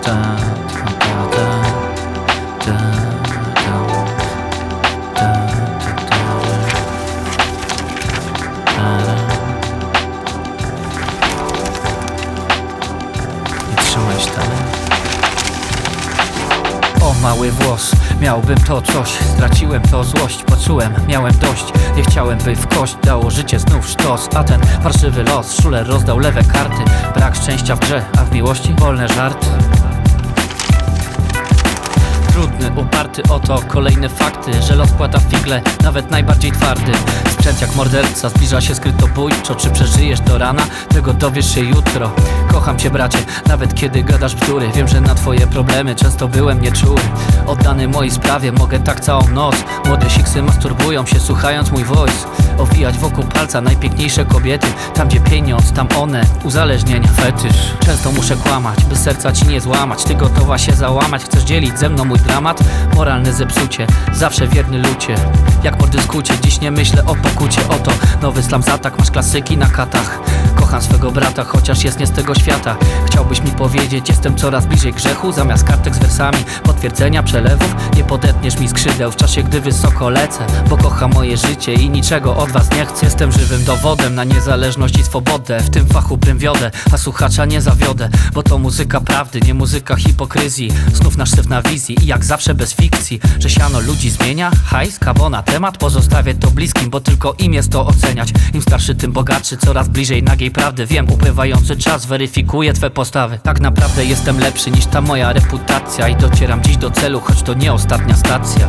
O mały włos, miałbym to coś, straciłem to złość, poczułem, miałem dość. Nie chciałem, by w kość dało życie znów sztos, a ten parszywy los, szuler rozdał lewe karty. Brak szczęścia w grze, a w miłości wolne żarty. Trudny, uparty, oto kolejne fakty, że los płata figle, nawet najbardziej twardy. Sprzęt jak morderca, zbliża się skrytobójczo. Czy przeżyjesz do rana? Tego dowiesz się jutro. Kocham cię, bracie, nawet kiedy gadasz bzdury. Wiem, że na twoje problemy często byłem nieczuły. Oddany mojej sprawie, mogę tak całą noc. Młode siksy masturbują się, słuchając mój voice. Owijać wokół palca najpiękniejsze kobiety. Tam gdzie pieniądz, tam one, uzależnienia, fetysz. Często muszę kłamać, by serca ci nie złamać. Ty gotowa się załamać, chcesz dzielić ze mną mój dramat? Moralne zepsucie, zawsze wierny lucie. Jak po dyskucie, dziś nie myślę o pokucie. Oto nowy slam z atak, masz klasyki na katach. Kocham swego brata, chociaż jest nie z tego świata. Chciałbyś mi powiedzieć, jestem coraz bliżej grzechu. Zamiast kartek z wersami, potwierdzenia przelewów. Nie podetniesz mi skrzydeł w czasie, gdy wysoko lecę. Bo kocham moje życie i niczego od was nie chcę. Jestem żywym dowodem na niezależność i swobodę. W tym fachu prym wiodę, a słuchacza nie zawiodę. Bo to muzyka prawdy, nie muzyka hipokryzji. Znów nasz syf na wizji i jak zawsze bez fikcji. Że siano ludzi zmienia, hajs, kabo na temat. Pozostawię to bliskim, bo tylko im jest to oceniać. Im starszy, tym bogatszy, coraz bliżej nagiej prawdy. Wiem, upływający czas weryfikuje twe postawy. Tak naprawdę jestem lepszy niż ta moja reputacja. I docieram dziś do celu, choć to nie ostatnia stacja.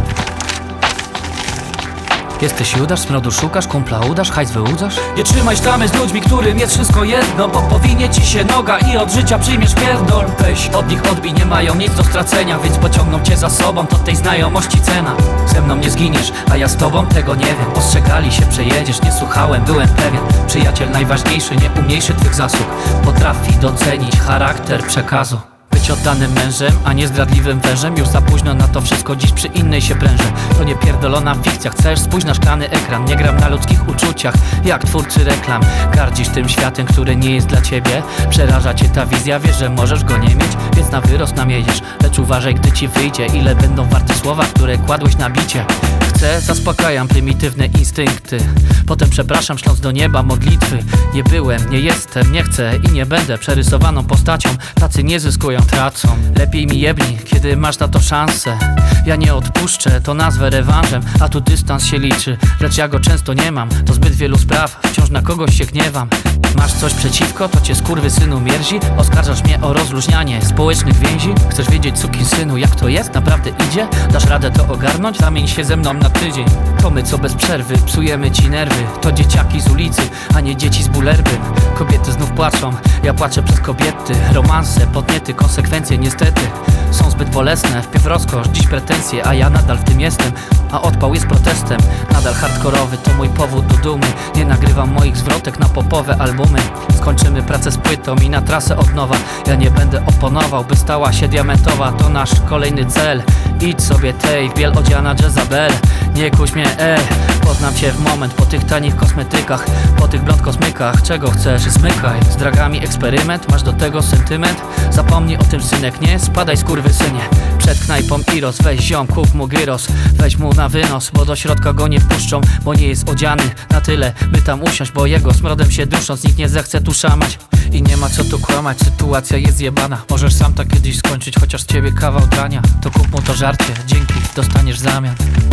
Jesteś Judasz, smrodu szukasz, kumpla udasz, hajs wyłudzasz? Nie trzymaj sztamy z ludźmi, którym jest wszystko jedno. Bo powinie ci się noga i od życia przyjmiesz pierdol. Weź od nich odbij, nie mają nic do stracenia. Więc pociągną cię za sobą, to tej znajomości cena. Ze mną nie zginiesz, a ja z tobą tego nie wiem. Ostrzegali się, przejedziesz, nie słuchałem, byłem pewien. Przyjaciel najważniejszy, nie umniejszy twych zasług. Potrafi docenić charakter przekazu. Być oddanym mężem, a nie zdradliwym wężem. Już za późno na to wszystko, dziś przy innej się prężę. To nie pierdolona fikcja, chcesz? Spójrz na szklany ekran. Nie gram na ludzkich uczuciach, jak twórcy reklam. Gardzisz tym światem, który nie jest dla ciebie. Przeraża cię ta wizja, wiesz, że możesz go nie mieć. Więc na wyrost nam jedziesz, lecz uważaj, gdy ci wyjdzie. Ile będą warte słowa, które kładłeś na bicie. Chcę, zaspokajam prymitywne instynkty. Potem przepraszam, śląc do nieba modlitwy. Nie byłem, nie jestem, nie chcę i nie będę przerysowaną postacią. Tacy nie zyskują, tracą. Lepiej mi jebni, kiedy masz na to szansę. Ja nie odpuszczę, to nazwę rewanżem. A tu dystans się liczy, lecz ja go często nie mam. To zbyt wielu spraw, wciąż na kogoś się gniewam. Masz coś przeciwko, to cię skurwysynu mierzi. Oskarżasz mnie o rozluźnianie społecznych więzi. Chcesz wiedzieć, sukinsynu, jak to jest? Naprawdę idzie? Dasz radę to ogarnąć? Zamień się ze mną na tydzień. To my, co bez przerwy psujemy ci nerwy. To dzieciaki z ulicy, a nie dzieci z bulerby. Kobiety znów płaczą, ja płaczę przez kobiety. Romanse, podniety, konsekwencje niestety są zbyt bolesne. Wpierw rozkosz, dziś pretensje, a ja nadal w tym jestem. A odpał jest protestem, nadal hardkorowy, to mój powód do dumy. Nie nagrywam moich zwrotek na popowe albumy. Skończymy pracę z płytą i na trasę od nowa. Ja nie będę oponował, by stała się diamentowa. To nasz kolejny cel. Idź sobie tej w biel odziana Jezabel. Nie kuś mnie, poznam cię w moment. Po tych tanich kosmetykach, po tych blond kosmykach. Czego chcesz? Zmykaj. Z dragami eksperyment, masz do tego sentyment? Zapomnij o tym, synek, nie spadaj skurwysynie. Przed knajpą Iros, weź ziom, kup mu gyros. Weź mu na wynos, bo do środka go nie wpuszczą. Bo nie jest odziany na tyle, by tam usiąść. Bo jego smrodem się dusząc, nikt nie zechce tu szamać. I nie ma co tu kłamać, sytuacja jest zjebana. Możesz sam tak kiedyś skończyć, chociaż z ciebie kawał drania. To kup mu to żarcie, dzięki, dostaniesz w zamian.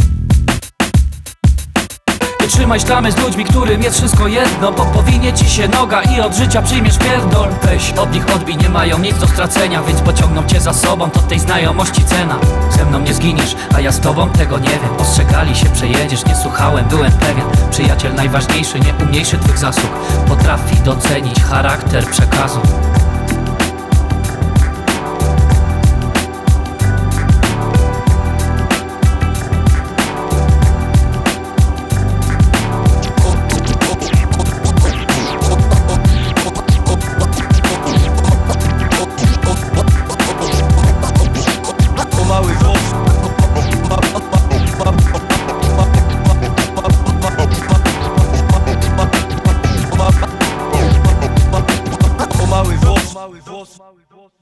Nie trzymaj sztamy z ludźmi, którym jest wszystko jedno. Bo powinie ci się noga i od życia przyjmiesz pierdol. Weź od nich odbij, nie mają nic do stracenia. Więc pociągną cię za sobą, to tej znajomości cena. Ze mną nie zginiesz, a ja z tobą tego nie wiem. Ostrzegali się, przejedziesz, nie słuchałem, byłem pewien. Przyjaciel najważniejszy, nie umniejszy twych zasług. Potrafi docenić charakter przekazu. Mały włos.